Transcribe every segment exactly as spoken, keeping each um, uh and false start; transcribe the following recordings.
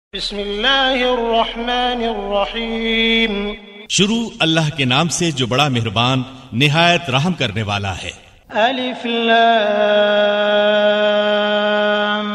بسم اللہ الرحمن الرحیم۔ شروع اللہ کے نام سے جو بڑا مہربان نہایت رحم کرنے والا ہے۔ الف لام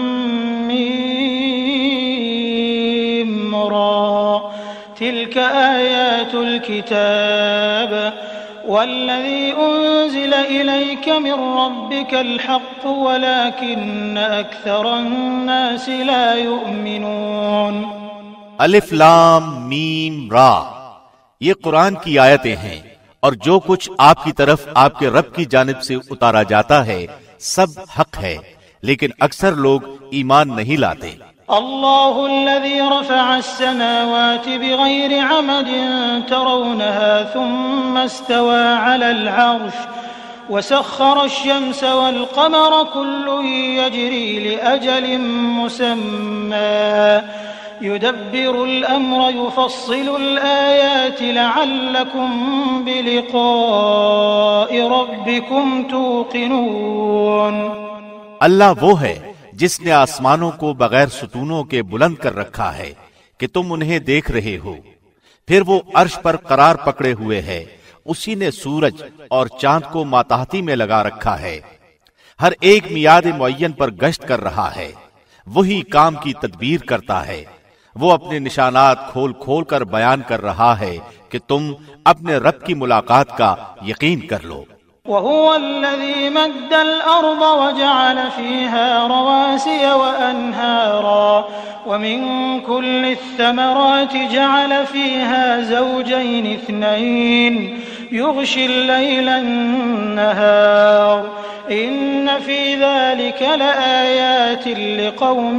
میم را تلك آیات الكتاب والذی انزل الیک من ربک الحق ولكن اکثر الناس لا یؤمنون۔ الف لام میم را، یہ قرآن کی آیتیں ہیں، اور جو کچھ آپ کی طرف آپ کے رب کی جانب سے اتارا جاتا ہے سب حق ہے، لیکن اکثر لوگ ایمان نہیں لاتے۔ اللہ الذي رفع السماوات بغير عمد ترونها ثم استوى على العرش وسخر الشمس والقمر كل يجري لأجل مسمى يدبر الأمر يفصل الآيات لعلكم بلقاء ربكم توقنون۔ اللہ وہ ہے جس نے آسمانوں کو بغیر ستونوں کے بلند کر رکھا ہے کہ تم انہیں دیکھ رہے ہو، پھر وہ عرش پر قرار پکڑے ہوئے ہے، اسی نے سورج اور چاند کو ماتحتی میں لگا رکھا ہے، ہر ایک میعاد معین پر گشت کر رہا ہے، وہی کام کی تدبیر کرتا ہے، وہ اپنے نشانات کھول کھول کر بیان کر رہا ہے کہ تم اپنے رب کی ملاقات کا یقین کر لو۔ وهو الذي مد الأرض وجعل فيها رواسي وأنهارا ومن كل الثمرات جعل فيها زوجين اثنين يغشي الليل النهار إن في ذلك لآيات لقوم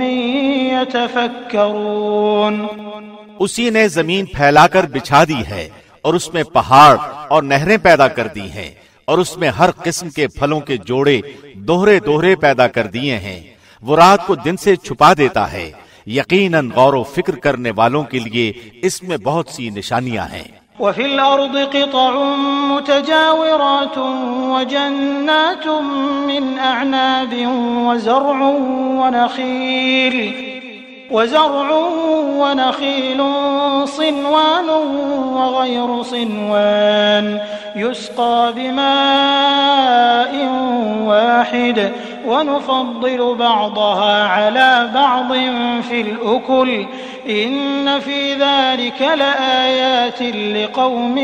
يتفكرون۔ اسی نے زمین پھیلا کر بچھا دی ہے اور اس میں پہاڑ اور نہریں پیدا کر دی ہیں، اور اس میں ہر قسم کے پھلوں کے جوڑے دوہرے دوہرے پیدا کر دیے ہیں، وہ رات کو دن سے چھپا دیتا ہے، یقیناً غور و فکر کرنے والوں کے لیے اس میں بہت سی نشانیاں ہیں۔ وفي الأرض قطع متجاورات وجنات من أعناب وزرع ونخيل وزرع ونخيل صنوان وغير صنوان يسقى بماء واحد ونفضل بعضها على بعض في الأكل إن في ذلك لآيات لقوم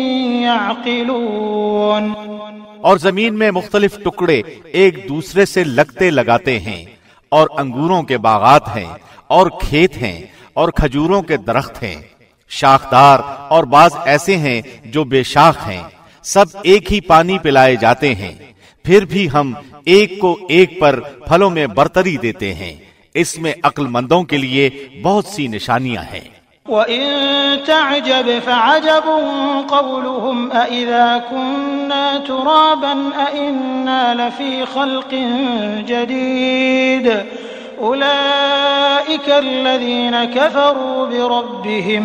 يعقلون۔ اور زمین میں مختلف ٹکڑے ایک دوسرے سے لگتے لگاتے ہیں، اور انگوروں کے باغات ہیں، اور کھیت ہیں، اور کھجوروں کے درخت ہیں، شاخدار، اور بعض ایسے ہیں جو بے شاخ ہیں، سب ایک ہی پانی پلائے جاتے ہیں، پھر بھی ہم ایک کو ایک پر پھلوں میں برتری دیتے ہیں، اس میں عقل مندوں کے لیے بہت سی نشانیاں ہیں۔ وَإِن تَعْجَبْ فَعَجَبٌ قَوْلُهُمْ أَإِذَا كُنَّا تُرَابًا أَإِنَّا لَفِي خَلْقٍ جَدِيدٍ أُولَئِكَ الَّذِينَ كَفَرُوا بِرَبِّهِمْ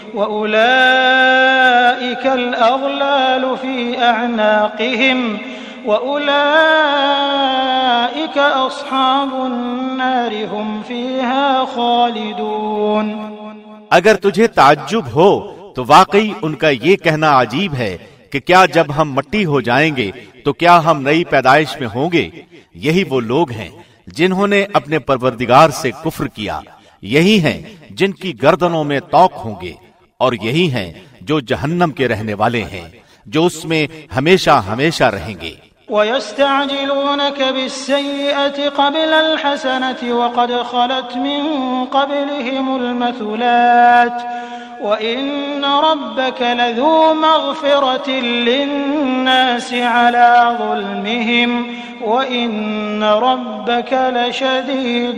وَأُولَئِكَ الْأَغْلَالُ فِي أَعْنَاقِهِمْ وَأُولَئِكَ أَصْحَابُ النَّارِ هُمْ فِيهَا خَالِدُونَ۔ اگر تجھے تعجب ہو تو واقعی ان کا یہ کہنا عجیب ہے کہ کیا جب ہم مٹی ہو جائیں گے تو کیا ہم نئی پیدائش میں ہوں گے؟ یہی وہ لوگ ہیں جنہوں نے اپنے پروردگار سے کفر کیا، یہی ہیں جن کی گردنوں میں طوق ہوں گے، اور یہی ہیں جو جہنم کے رہنے والے ہیں، جو اس میں ہمیشہ ہمیشہ رہیں گے۔ وَيَسْتَعْجِلُونَكَ بِالسَّيِّئَةِ قَبْلَ الْحَسَنَةِ وَقَدْ خَلَتْ مِن قَبْلِهِمُ الْمَثُلَاتُ وَإِنَّ رَبَّكَ لَذُو مَغْفِرَةٍ لِلنَّاسِ عَلَى ظُلْمِهِمْ وَإِنَّ رَبَّكَ لَشَدِيدُ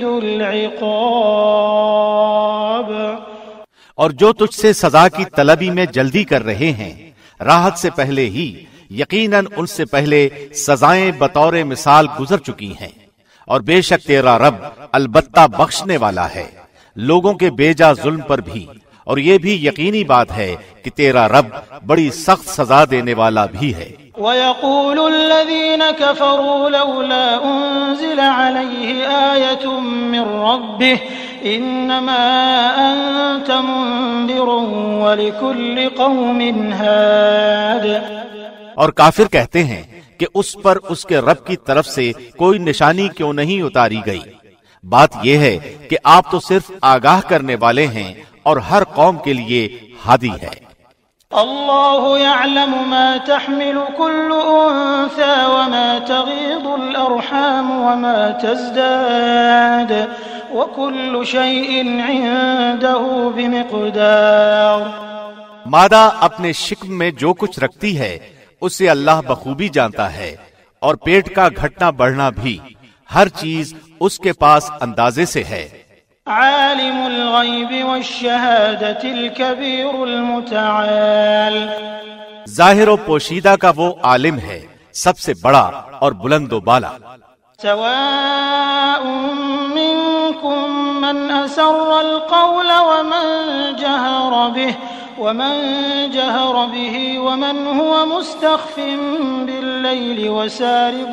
الْعِقَابِ۔ اور جو تجھ سے سزا کی طلبی میں جلدی کر رہے ہیں، راحت سے پہلے ہی یقیناً ان سے پہلے سزائیں بطور مثال گزر چکی ہیں، اور بے شک تیرا رب البتہ بخشنے والا ہے لوگوں کے بے جا ظلم پر بھی، اور یہ بھی یقینی بات ہے کہ تیرا رب بڑی سخت سزا دینے والا بھی ہے۔ وَيَقُولُ الَّذِينَ كَفَرُوا لَوْلَا أُنزِلَ عَلَيْهِ آيَةٌ مِّن رَّبِّهِ إنما أنت منذر ولكل قوم هاد۔ اور کافر کہتے ہیں کہ اس پر اس کے رب کی طرف سے کوئی نشانی کیوں نہیں اتاری گئی؟ بات یہ ہے کہ آپ تو صرف آگاہ کرنے والے ہیں اور ہر قوم کے لیے ہادی ہے۔ اللہ يعلم ما تحمل كل انثى وما تغيض الارحام وما تزداد وكل شيء عنده بمقدار۔ مادہ اپنے شکم میں جو کچھ رکھتی ہے اسے اللہ بخوبی جانتا ہے، اور پیٹ کا گھٹنا بڑھنا بھی، ہر چیز اس کے پاس اندازے سے ہے۔ عالم الغیب والشہادۃ الکبیر المتعال۔ ظاہر و پوشیدہ کا وہ عالم ہے، سب سے بڑا اور بلند و بالا۔ سواء منکم من اسر القول ومن جہر به ومن جہر به ومن هو مستخف باللیل وسارب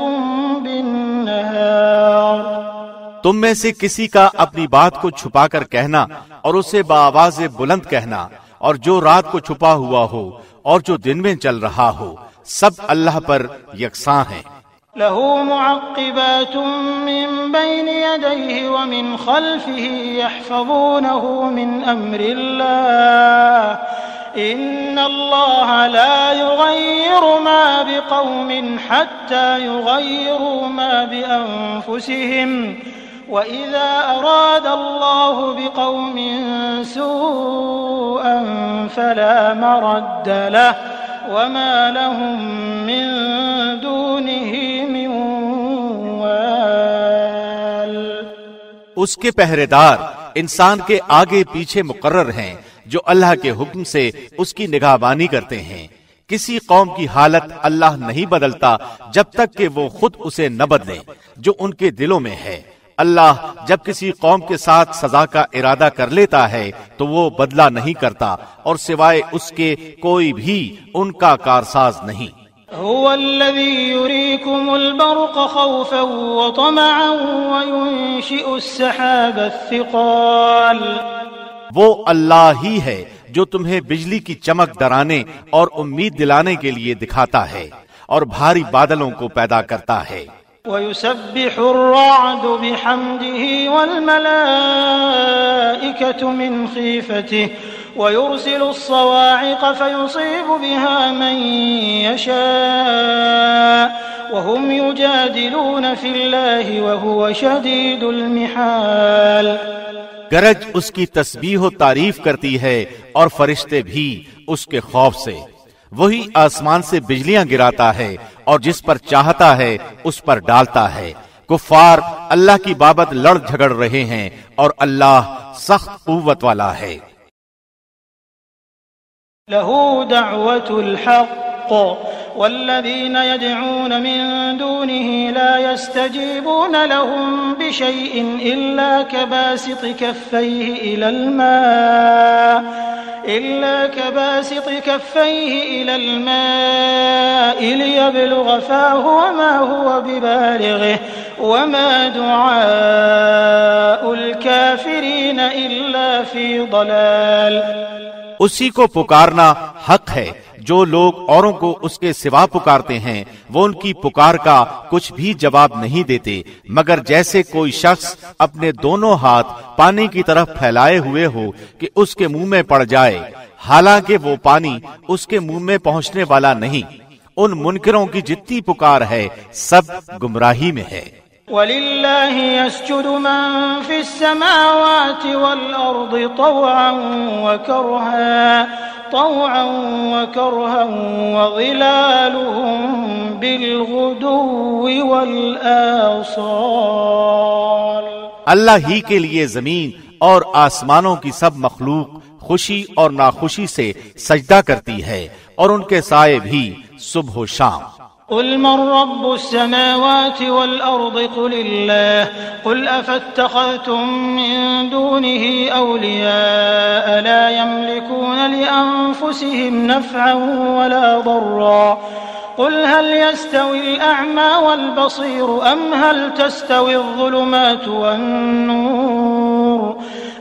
بالنہار۔ تم میں سے کسی کا اپنی بات کو چھپا کر کہنا اور اسے بآواز بلند کہنا، اور جو رات کو چھپا ہوا ہو اور جو دن میں چل رہا ہو، سب اللہ پر یکساں ہیں۔ لہ معقبات من بین یدیہ ومن خلفہ یحفظونہ من امر اللہ ان اللہ لا یغیر ما بقوم حتی یغیروا ما بانفسہم وَإِذَا أَرَادَ اللَّهُ بِقَوْمٍ سُوءًا فَلَا مَرَدَّ لَهُ وَمَا لَهُم مِّن دُونِهِ مِن وَالٍ۔ اس کے پہرے دار انسان کے آگے پیچھے مقرر ہیں جو اللہ کے حکم سے اس کی نگہبانی کرتے ہیں۔ کسی قوم کی حالت اللہ نہیں بدلتا جب تک کہ وہ خود اسے نہ بدلے جو ان کے دلوں میں ہے۔ اللہ جب کسی قوم کے ساتھ سزا کا ارادہ کر لیتا ہے تو وہ بدلہ نہیں کرتا، اور سوائے اس کے کوئی بھی ان کا کارساز نہیں۔ هو الذي يريكم البرق خوفا وطمعا وينشئ السحاب الثقال۔ وہ اللہ ہی ہے جو تمہیں بجلی کی چمک ڈرانے اور امید دلانے کے لیے دکھاتا ہے، اور بھاری بادلوں کو پیدا کرتا ہے۔ وَيُسَبِّحُ الرَّعْدُ بِحَمْدِهِ وَالْمَلَائِكَةُ مِنْ خِيفَتِهِ وَيُرْسِلُ الصَّوَاعِقَ فَيُصِيبُ بِهَا مَن يَشَاءُ وَهُمْ يُجَادِلُونَ فِي اللَّهِ وَهُوَ شَدِيدُ الْمِحَالِ۔ گرج اس کی تسبیح و تعریف کرتی ہے اور فرشتے بھی اس کے خوف سے۔ وہی آسمان سے بجلیاں گراتا ہے اور جس پر چاہتا ہے اس پر ڈالتا ہے۔ کفار اللہ کی بابت لڑ جھگڑ رہے ہیں اور اللہ سخت قوت والا ہے۔ لہ دعوت الحق والذین یدعون من دونه لا يستجیبون لهم بشیء الا كباسط کفیہ الى الماء إلا كباسط كفيه إلى الماء ليبلغ فاه وما هو ببالغه وما دعاء الكافرين إلا في ضلال۔ اسی کو پکارنا حق ہے۔ جو لوگ اوروں کو اس کے سوا پکارتے ہیں وہ ان کی پکار کا کچھ بھی جواب نہیں دیتے، مگر جیسے کوئی شخص اپنے دونوں ہاتھ پانی کی طرف پھیلائے ہوئے ہو کہ اس کے منہ میں پڑ جائے، حالانکہ وہ پانی اس کے منہ میں پہنچنے والا نہیں۔ ان منکروں کی جتنی پکار ہے سب گمراہی میں ہے۔ وَلِلَّهِ يَسْجُدُ مَن فِي السَّمَاوَاتِ وَالْأَرْضِ طَوْعًا وَكَرْهًا طوعا وكرها وظلالهم بالغدو والآصال۔ اللہ ہی کے لیے زمین اور آسمانوں کی سب مخلوق خوشی اور ناخوشی سے سجدہ کرتی ہے، اور ان کے سائے بھی صبح و شام۔ قل من رب السماوات والأرض قل الله قل أفاتخذتم من دونه أولياء لا يملكون لأنفسهم نفعا ولا ضرا قل هل يستوي الأعمى والبصير أم هل تستوي الظلمات والنور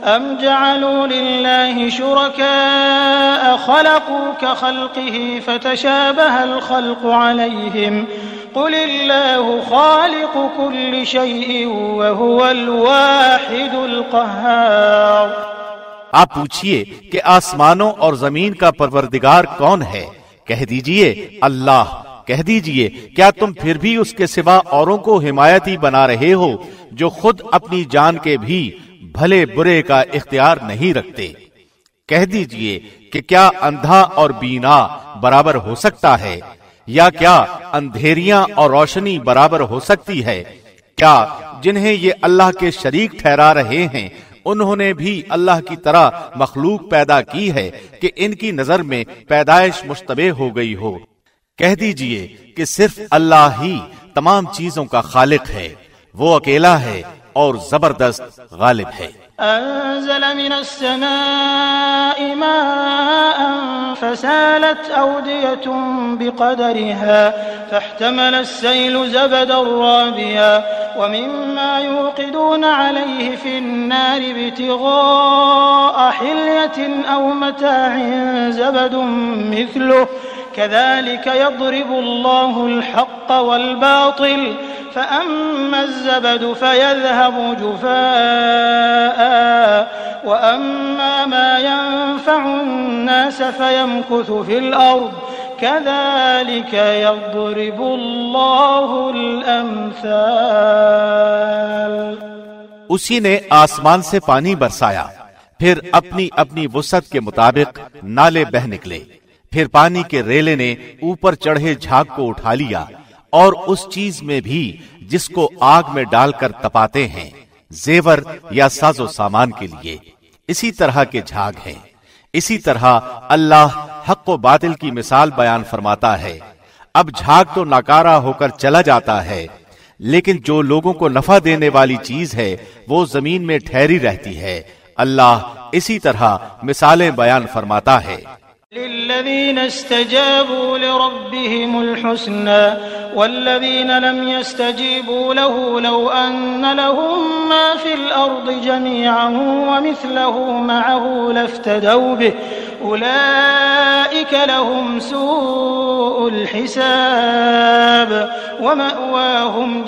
أم جعلوا لله شركاء خلقوا كخلقه فتشابه الخلق عليهم قل الله خالق كل شيء وهو الواحد القهار۔ آپ پوچھئے کہ آسمانوں اور زمین کا پروردگار کون ہے؟ کہہ دیجئے اللہ۔ کہہ دیجئے کیا تم پھر بھی اس کے سوا اوروں کو حمایتی بنا رہے ہو جو خود اپنی جان کے بھی بھلے برے کا اختیار نہیں رکھتے؟ کہہ دیجئے کہ کیا اندھا اور بینا برابر ہو سکتا ہے؟ یا کیا اندھیریاں اور روشنی برابر ہو سکتی ہے؟ کیا جنہیں یہ اللہ کے شریک ٹھہرا رہے ہیں انہوں نے بھی اللہ کی طرح مخلوق پیدا کی ہے کہ ان کی نظر میں پیدائش مشتبہ ہو گئی ہو؟ کہہ دیجئے کہ صرف اللہ ہی تمام چیزوں کا خالق ہے، وہ اکیلا ہے اور زبردست غالب ہے۔ أنزل من السماء ماء فسالت أودية بقدرها فاحتمل السيل زبدا رابيا ومما يوقدون عليه في النار ابتغاء حلية أو متاع زبد مثله كذلك يضرب الله الحق والباطل فأما الزبد فيذهب جفاء وأما ما ينفع الناس فيمكث في الأرض كذلك يضرب الله الأمثال۔ اسی نے آسمان سے پانی برسایا، پھر اپنی اپنی وسعت کے مطابق نالے بہ نکلے، پھر پانی کے ریلے نے اوپر چڑھے جھاگ کو اٹھا لیا، اور اس چیز میں بھی جس کو آگ میں ڈال کر تپاتے ہیں، زیور یا ساز و سامان کے لیے، اسی طرح کے جھاگ ہیں۔ اسی طرح اللہ حق و باطل کی مثال بیان فرماتا ہے۔ اب جھاگ تو ناکارہ ہو کر چلا جاتا ہے، لیکن جو لوگوں کو نفع دینے والی چیز ہے وہ زمین میں ٹھہری رہتی ہے۔ اللہ اسی طرح مثالیں بیان فرماتا ہے۔ للذين استجابوا لربهم الحسنى والذين لم يستجيبوا له لو أن لهم ما في الأرض جميعا ومثله معه لافتدوا به أولئك لهم سوء الحساب ومأواهم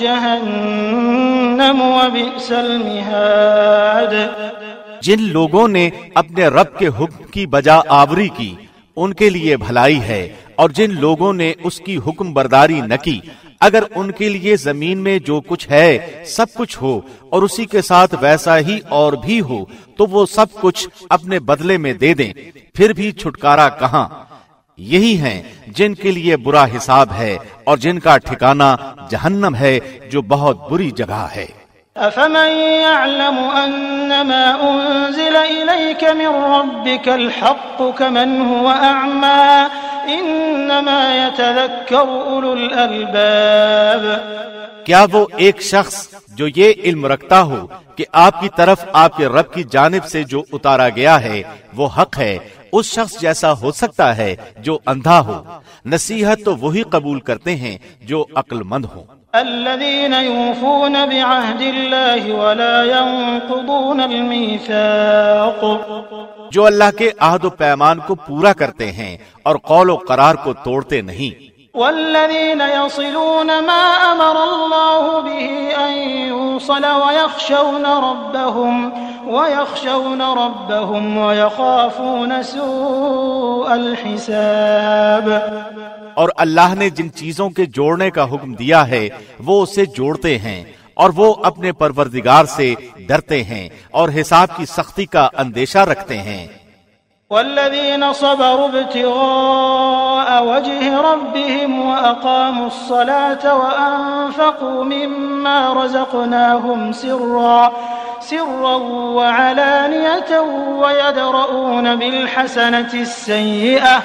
جهنم وبئس المهاد۔ جن لوگوں نے اپنے رب کے حکم کی بجا آوری کی ان کے لیے بھلائی ہے، اور جن لوگوں نے اس کی حکم برداری نہ کی اگر ان کے لیے زمین میں جو کچھ ہے سب کچھ ہو اور اسی کے ساتھ ویسا ہی اور بھی ہو تو وہ سب کچھ اپنے بدلے میں دے دیں، پھر بھی چھٹکارا کہاں؟ یہی ہیں جن کے لیے برا حساب ہے اور جن کا ٹھکانہ جہنم ہے جو بہت بری جگہ ہے۔ أفمن يعلم أنما أنزل إليك من ربك الحق كمن هو أعمى إنما يتذكر أولو الألباب۔ کیا وہ ایک شخص جو یہ علم رکھتا ہو کہ آپ کی طرف آپ کے رب کی جانب سے جو اتارا گیا ہے وہ حق ہے، اس شخص جیسا ہو سکتا ہے جو اندھا ہو؟ نصیحت تو وہی قبول کرتے ہیں جو عقل مند ہوں۔ الذين يوفون بعهد الله ولا ينقضون الميثاق، جو اللہ کے عہد و پیمان کو پورا کرتے ہیں اور قول و قرار کو توڑتے نہیں۔ والذين يصلون ما أمر الله به أن يوصل ويخشون ربهم ويخشون ربهم ويخافون سوء الحساب۔ اور اللہ نے جن چیزوں کے جوڑنے کا حکم دیا ہے وہ اسے جوڑتے ہیں، اور وہ اپنے پروردگار سے ڈرتے ہیں اور حساب کی سختی کا اندیشہ رکھتے ہیں۔ والذين صبروا ابتغاء وجه ربهم وأقاموا الصلاة وأنفقوا مما رزقناهم سرا سرا وعلانية ويدرؤون بالحسنة السيئة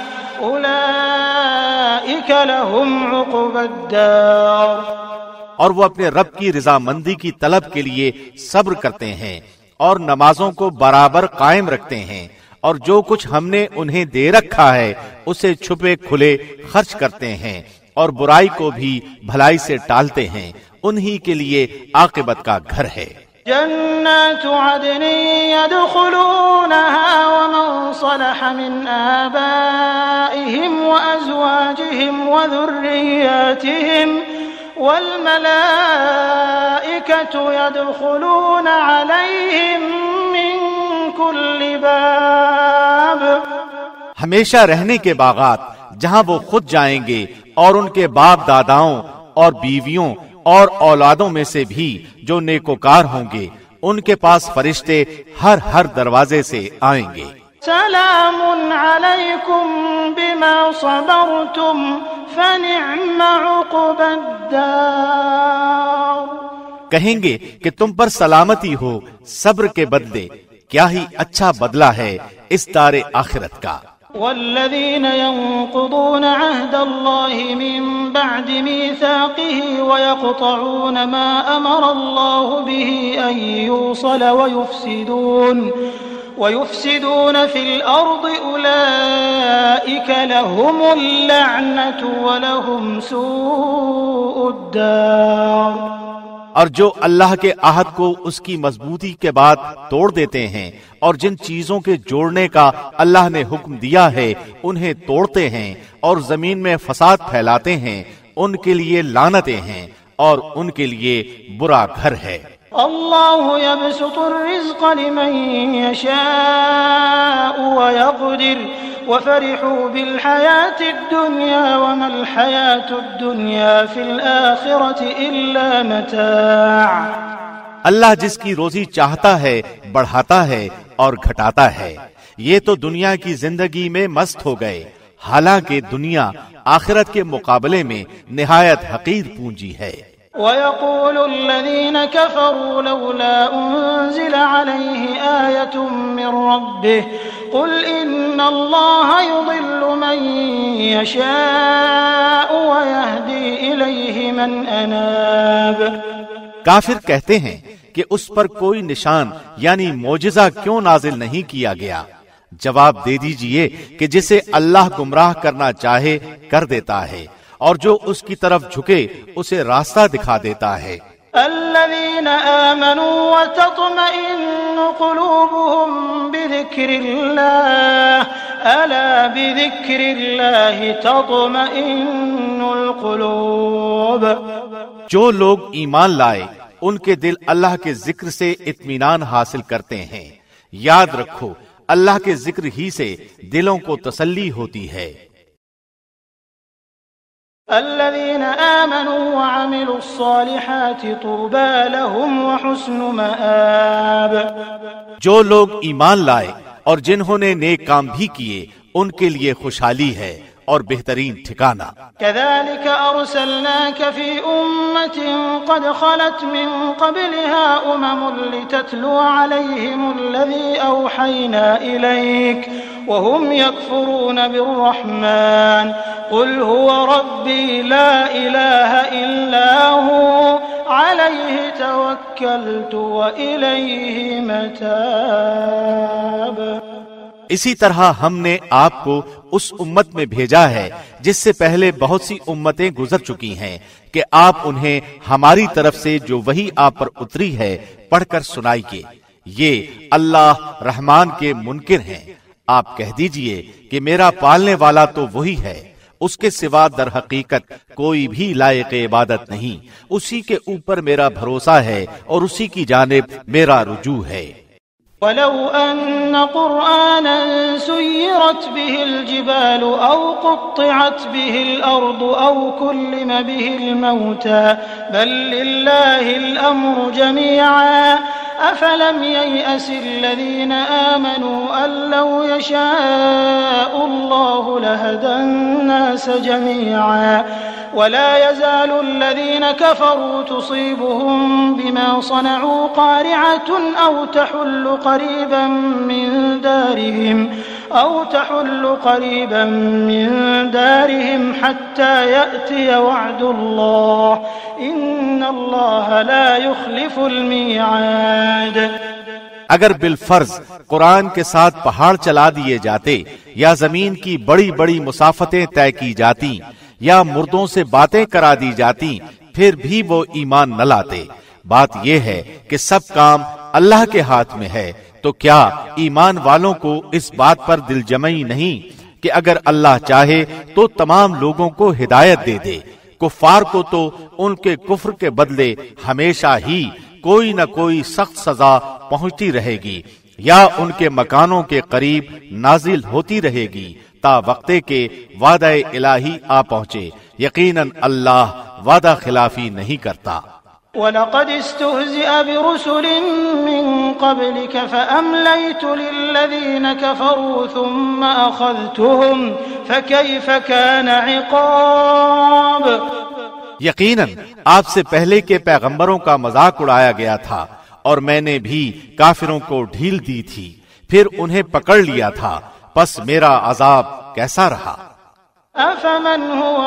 أولئك لهم عقبى الدار۔ اور وہ اپنے رب کی رضامندی کی طلب کے لیے صبر کرتے ہیں اور نمازوں کو برابر قائم رکھتے ہیں، اور جو کچھ ہم نے انہیں دے رکھا ہے اسے چھپے کھلے خرچ کرتے ہیں اور برائی کو بھی بھلائی سے ٹالتے ہیں، انہی کے لیے عاقبت کا گھر ہے۔ جنات عدن يدخلونها ومن صلح من آبائهم وأزواجهم وذرياتهم والملائكة يدخلون عليهم من كل باب. ہمیشہ رہنے کے باغات جہاں وہ خود جائیں گے اور ان کے باپ داداؤں اور بیویوں اور اولادوں میں سے بھی جو نیکوکار ہوں گے ان کے پاس فرشتے ہر ہر دروازے سے آئیں گے. سلام علیکم بما صبرتم فنعم عقبى الدار. کہیں گے کہ تم پر سلامتی ہو صبر کے بدلے، کیا ہی اچھا بدلہ ہے اس دار آخرت کا. والذين ينقضون عهد الله من بعد ميثاقه ويقطعون ما أمر الله به أن يوصل ويفسدون ويفسدون في الأرض أولئك لهم اللعنة ولهم سوء الدار. اور جو اللہ کے عہد کو اس کی مضبوطی کے بعد توڑ دیتے ہیں اور جن چیزوں کے جوڑنے کا اللہ نے حکم دیا ہے انہیں توڑتے ہیں اور زمین میں فساد پھیلاتے ہیں، ان کے لیے لعنتیں ہیں اور ان کے لیے برا گھر ہے. اللہ یبسط الرزق لمن یشاء ویقدر وفرحوا بالحیاة الدنیا وما الحیاة الدنیا فی الآخرة الا متاع. اللہ جس کی روزی چاہتا ہے بڑھاتا ہے اور گھٹاتا ہے. یہ تو دنیا کی زندگی میں مست ہو گئے، حالانکہ دنیا آخرت کے مقابلے میں نہایت حقیر پونجی ہے. وَيَقُولُ الَّذِينَ كَفَرُوا لَوْلَا أُنزِلَ عَلَيْهِ آيَةٌ مِّن رَّبِّهِ قُلْ إِنَّ اللَّهَ يُضِلُّ مَن يَشَاءُ وَيَهْدِي إِلَيْهِ مَنْ أَنَابَ. کافر کہتے ہیں کہ اس پر کوئی نشان یعنی معجزہ کیوں نازل نہیں کیا گیا. جواب دے دیجئے کہ جسے اللہ گمراہ کرنا چاہے کر دیتا ہے، اور جو اس کی طرف جھکے اسے راستہ دکھا دیتا ہے. الذين آمنوا وتطمئن قلوبهم بذكر الله ألا بذكر الله تطمئن القلوب. جو لوگ ایمان لائے ان کے دل اللہ کے ذکر سے اطمینان حاصل کرتے ہیں. یاد رکھو اللہ کے ذکر ہی سے دلوں کو تسلی ہوتی ہے. الذين آمنوا وعملوا الصالحات طوبى لهم وحسن مآب. جو لوگ ایمان لائے اور جنہوں نے نیک کام بھی کیے ان کے لیے خوشحالی ہے اور بہترین ٹھکانہ. كذلك أرسلناك في أمة قد خلت من قبلها أمم لتتلو عليهم الذي أوحينا إليك وهم يكفرون بالرحمن قل هو ربي لا إله إلا هو عليه توكلت وإليه متاب. اسی طرح ہم نے آپ کو اس امت میں بھیجا ہے جس سے پہلے بہت سی امتیں گزر چکی ہیں کہ آپ انہیں ہماری طرف سے جو وحی آپ پر اتری ہے پڑھ کر سنائیے. یہ اللہ رحمان کے منکر ہیں. آپ کہہ دیجئے کہ میرا پالنے والا تو وہی ہے، اس کے سوا در حقیقت کوئی بھی لائق عبادت نہیں. اسی کے اوپر میرا بھروسہ ہے اور اسی کی جانب میرا رجوع ہے. وَلَوْ أَنَّ قُرْآنًا سُيِّرَتْ بِهِ الْجِبَالُ أَوْ قُطِّعَتْ بِهِ الْأَرْضُ أَوْ كُلِّمَ بِهِ الْمَوْتَى بَل لِّلَّهِ الْأَمْرُ جَمِيعًا أَفَلَمْ يَيْأَسِ الَّذِينَ آمَنُوا أَن لَّوْ يَشَاءُ اللَّهُ لَهَدَى النَّاسَ جَمِيعًا ولا يزال الذين كفروا تصيبهم بما صنعوا قارعة أو تحل قريبا من دارهم أو تحل قريبا من دارهم حتى يأتي وعد الله إن الله لا يخلف الميعاد. اگر بالفرض قرآن کے ساتھ پہاڑ چلا دیے جاتے یا زمین کی بڑی بڑی مسافتیں طے کی جاتی یا مردوں سے باتیں کرا دی جاتی پھر بھی وہ ایمان نہ لاتے بات یہ ہے کہ سب کام اللہ کے ہاتھ میں ہے، تو کیا ایمان والوں کو اس بات پر دل جمعی نہیں کہ اگر اللہ چاہے تو تمام لوگوں کو ہدایت دے دے؟ کفار کو تو ان کے کفر کے بدلے ہمیشہ ہی کوئی نہ کوئی سخت سزا پہنچتی رہے گی، یا ان کے مکانوں کے قریب نازل ہوتی رہے گی تا وقتے کے وعدہ الہی آ پہنچے۔ یقیناً اللہ وعدہ خلافی نہیں کرتا۔ وَلَقَدِ اسْتُهْزِئَ بِرُسُلٍ مِّن قَبْلِكَ فَأَمْلَيْتُ لِلَّذِينَ كَفَرُوا ثُمَّ أَخَذْتُهُمْ فَكَيْفَ كَانَ عِقَابِ۔ یقیناً آپ سے پہلے کے پیغمبروں کا مذاق اڑایا گیا تھا، اور میں نے بھی کافروں کو ڈھیل دی تھی، پھر انہیں پکڑ لیا تھا، پس میرا عذاب کیسا رہا۔ أَفَمَنْ هُوَ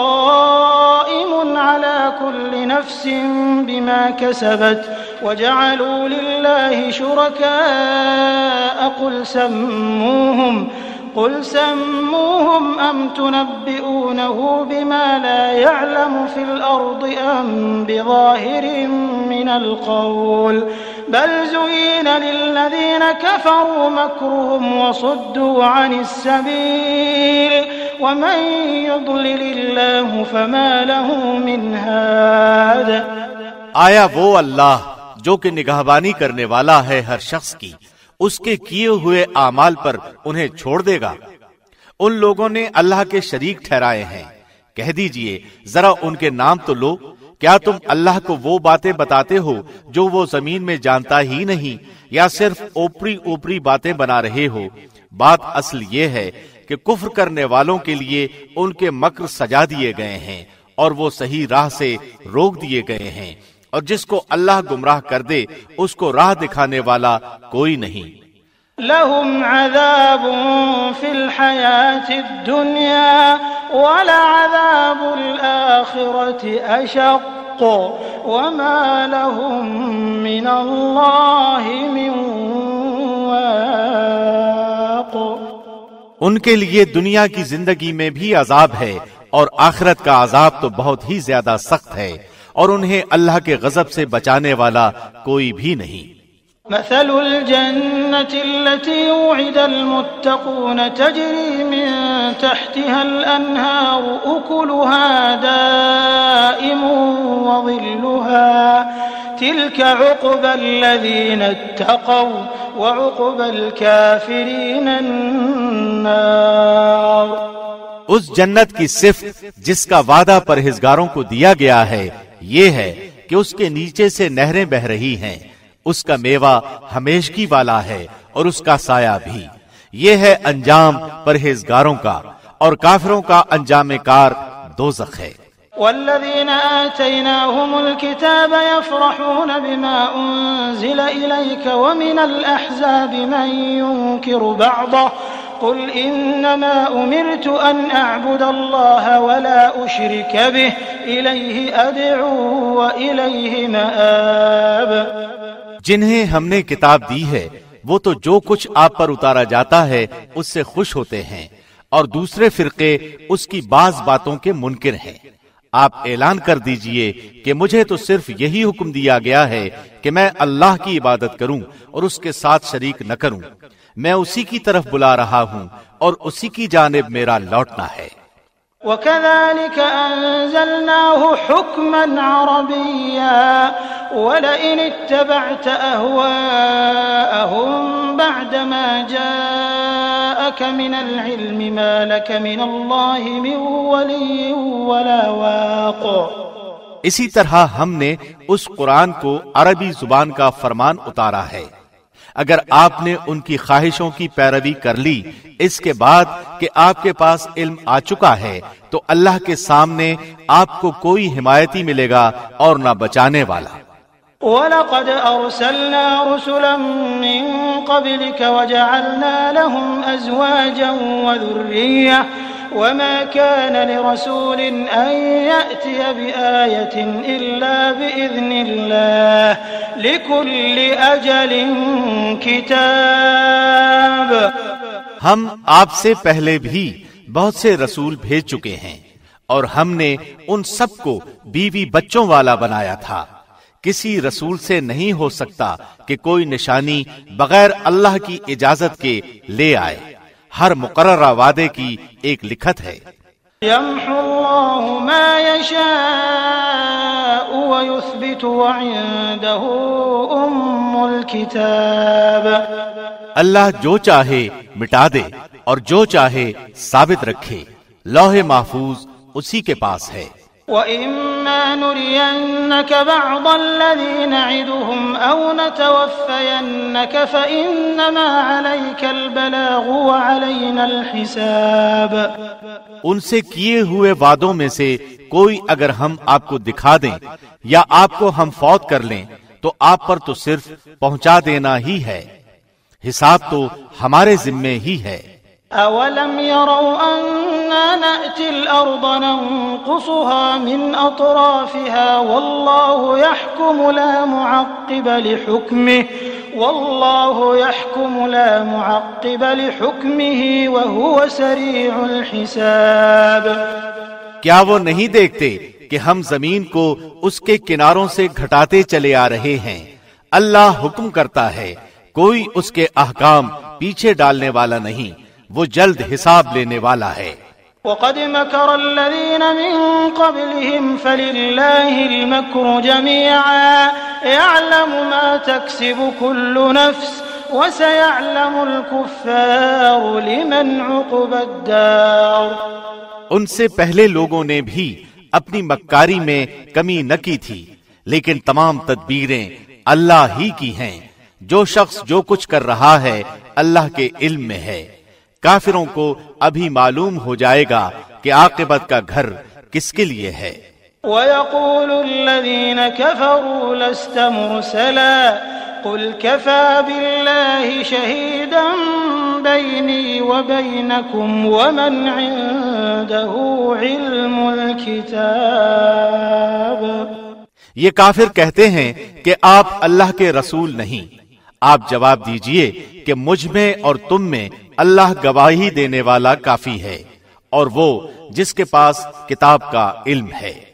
قَائِمٌ عَلَى كُلِّ نَفْسٍ بِمَا كَسَبَتْ وَجَعَلُوا لِلَّهِ شُرَكَاءَ قُلْ سَمُّوهُمْ قُلْ سَمُّوهُمْ أَمْ تُنَبِّئُونَهُ بِمَا لَا يَعْلَمُ فِي الْأَرْضِ أَمْ بِظَاهِرٍ مِّنَ الْقَوْلِ بَلْ زُيِّنَ لِلَّذِينَ كَفَرُوا مَكْرُهُمْ وَصُدُّوا عَنِ السَّبِيلِ وَمَن يُضْلِلِ اللَّهُ فَمَا لَهُ مِنْ هَادٍ۔ آیا وہ اللہ جو کہ نگہبانی کرنے والا ہے ہر شخص کی، اس کے کیے ہوئے اعمال پر انہیں چھوڑ دے گا؟ ان لوگوں نے اللہ کے شریک ٹھہرائے ہیں، کہہ دیجئے ذرا ان کے نام تو لو۔ کیا تم اللہ کو وہ باتیں بتاتے ہو جو وہ زمین میں جانتا ہی نہیں، یا صرف اوپری اوپری باتیں بنا رہے ہو؟ بات اصل یہ ہے کہ کفر کرنے والوں کے لیے ان کے مکر سجا دیے گئے ہیں، اور وہ صحیح راہ سے روک دیے گئے ہیں، اور جس کو اللہ گمراہ کر دے اس کو راہ دکھانے والا کوئی نہیں۔ لهم عذاب في الحياة الدنيا ولعذاب الآخرة أشق وما لهم من الله من واق۔ ان کے لیے دنیا کی زندگی میں بھی عذاب ہے، اور آخرت کا عذاب تو بہت ہی زیادہ سخت ہے، اور انہیں اللہ کے غضب سے بچانے والا کوئی بھی نہیں۔ مثل الجنة التي وعد المتقون تجري من تحتها الأنهار أكلها دائم وظلها تلك عقبى الذين اتقوا وعقبى الكافرين النار۔ اس جنت کی صفت جس کا وعدہ پرہیزگاروں کو دیا گیا ہے یہ ہے کہ اس کے نیچے سے نہریں بہ رہی ہیں، اس کا میوہ ہمیشگی والا ہے اور اس کا سایہ بھی۔ یہ ہے انجام پرہیزگاروں کا، اور کافروں کا انجام کار دوزخ ہے۔ والذين آتيناهم الكتاب يفرحون بما أنزل إليك ومن الأحزاب من ينكر بعضه قل إنما أمرت أن أعبد الله ولا أشرك به إليه أدعو وإليه مآب۔ جنہیں ہم نے کتاب دی ہے وہ تو جو کچھ آپ پر اتارا جاتا ہے اس سے خوش ہوتے ہیں، اور دوسرے فرقے اس کی بعض باتوں کے منکر ہیں۔ آپ اعلان کر دیجئے کہ مجھے تو صرف یہی حکم دیا گیا ہے کہ میں اللہ کی عبادت کروں اور اس کے ساتھ شریک نہ کروں۔ میں اسی کی طرف بلا رہا ہوں اور اسی کی جانب میرا لوٹنا ہے۔ وَكَذَلِكَ أَنزَلْنَاهُ حُكْمًا عَرَبِيًّا وَلَئِنِ اتَّبَعْتَ أَهْوَاءَهُمْ بَعْدَمَا جَاءَكَ مِنَ الْعِلْمِ مَا لَكَ مِنَ اللَّهِ مِنْ وَلِيٍّ وَلَا وَاقٍ۔ اسی طرح ہم نے اس قرآن کو عربی زبان کا فرمان اتارا ہے۔ اگر آپ نے ان کی خواہشوں کی پیروی کر لی اس کے بعد کہ آپ کے پاس علم آ چکا ہے تو اللہ کے سامنے آپ کو کوئی حمایتی ملے گا اور نہ بچانے والا۔ وَلَقَدْ أَرْسَلْنَا رُسُلًا مِّن قَبْلِكَ وَجَعَلْنَا لَهُمْ أَزْوَاجًا وَذُرِّيَّةً وَمَا كَانَ لِرَسُولٍ أَن يَأْتِيَ بِآيَةٍ إِلَّا بِإِذْنِ اللَّهِ لِكُلِّ أَجَلٍ كِتَابٌ۔ ہم آپ سے پہلے بھی بہت سے رسول بھیج چکے ہیں، اور ہم نے ان سب کو بیوی بچوں والا بنایا تھا۔ کسی رسول سے نہیں ہو سکتا کہ کوئی نشانی بغیر اللہ کی اجازت کے لے آئے. ہر مقررہ وعدے کی ایک لکھت ہے. يمحو الله ما يشاء ويثبت وعنده أم الكتاب. اللہ جو چاہے مٹا دے اور جو چاہے ثابت رکھے. لوح محفوظ اسی کے پاس ہے. وَإِمَّا نُرِيَنَّكَ بَعْضَ الَّذِي نَعِدُهُمْ أَوْ نَتَوَفَّيَنَّكَ فَإِنَّمَا عَلَيْكَ الْبَلَاغُ وَعَلَيْنَا الْحِسَابُ. ان سے کیے ہوئے وعدوں میں سے کوئی اگر ہم آپ کو دکھا دیں یا آپ کو ہم فوت کر لیں تو آپ پر تو صرف پہنچا دینا ہی ہے. حساب تو ہمارے ذمے ہی ہے. أَوَلَمْ يَرَوْا أَنَّا نَأْتِي الْأَرْضَ نَنقُصُهَا مِنْ أَطْرَافِهَا وَاللَّهُ يَحْكُمُ لَا مُعَقِّبَ لِحُكْمِهِ وَاللَّهُ يَحْكُمُ لَا مُعَقِّبَ لِحُكْمِهِ وَهُوَ سَرِيعُ الْحِسَابِ. کیا وہ نہیں دیکھتے کہ ہم زمین کو اس کے کناروں سے گھٹاتے چلے آ رہے ہیں؟ اللہ حکم کرتا ہے، کوئی اس کے احکام پیچھے ڈالنے والا نہیں، وہ جلد حساب لینے والا ہے. وَقَدْ مَكَرَ الَّذِينَ مِن قَبْلِهِمْ فَلِلَّهِ الْمَكْرُ جَمِيعًا يَعْلَمُ مَا تَكْسِبُ كُلُّ نَفْسٍ وَسَيَعْلَمُ الْكُفَّارُ لِمَنْ عُقْبَى الدَّارِ. ان سے پہلے لوگوں نے بھی اپنی مکاری میں کمی نہ کی تھی، لیکن تمام تدبیریں اللہ ہی کی ہیں. جو شخص جو کچھ کر رہا ہے اللہ کے علم میں ہے. کافروں کو ابھی معلوم ہو جائے گا کہ عاقبت کا گھر کس کے لیے ہے. وَيَقُولُ الَّذِينَ كَفَرُوا لَسْتَ مُرْسَلًا قُلْ كَفَى بِاللَّهِ شَهِيدًا بَيْنِي وَبَيْنَكُمْ وَمَنْ عِندَهُ عِلْمُ الْكِتَابِ. یہ کافر کہتے ہیں کہ آپ اللہ کے رسول نہیں. آپ جواب دیجئے کہ مجھ میں اور تم میں اللہ گواہی دینے والا کافی ہے، اور وہ جس کے پاس کتاب کا علم ہے.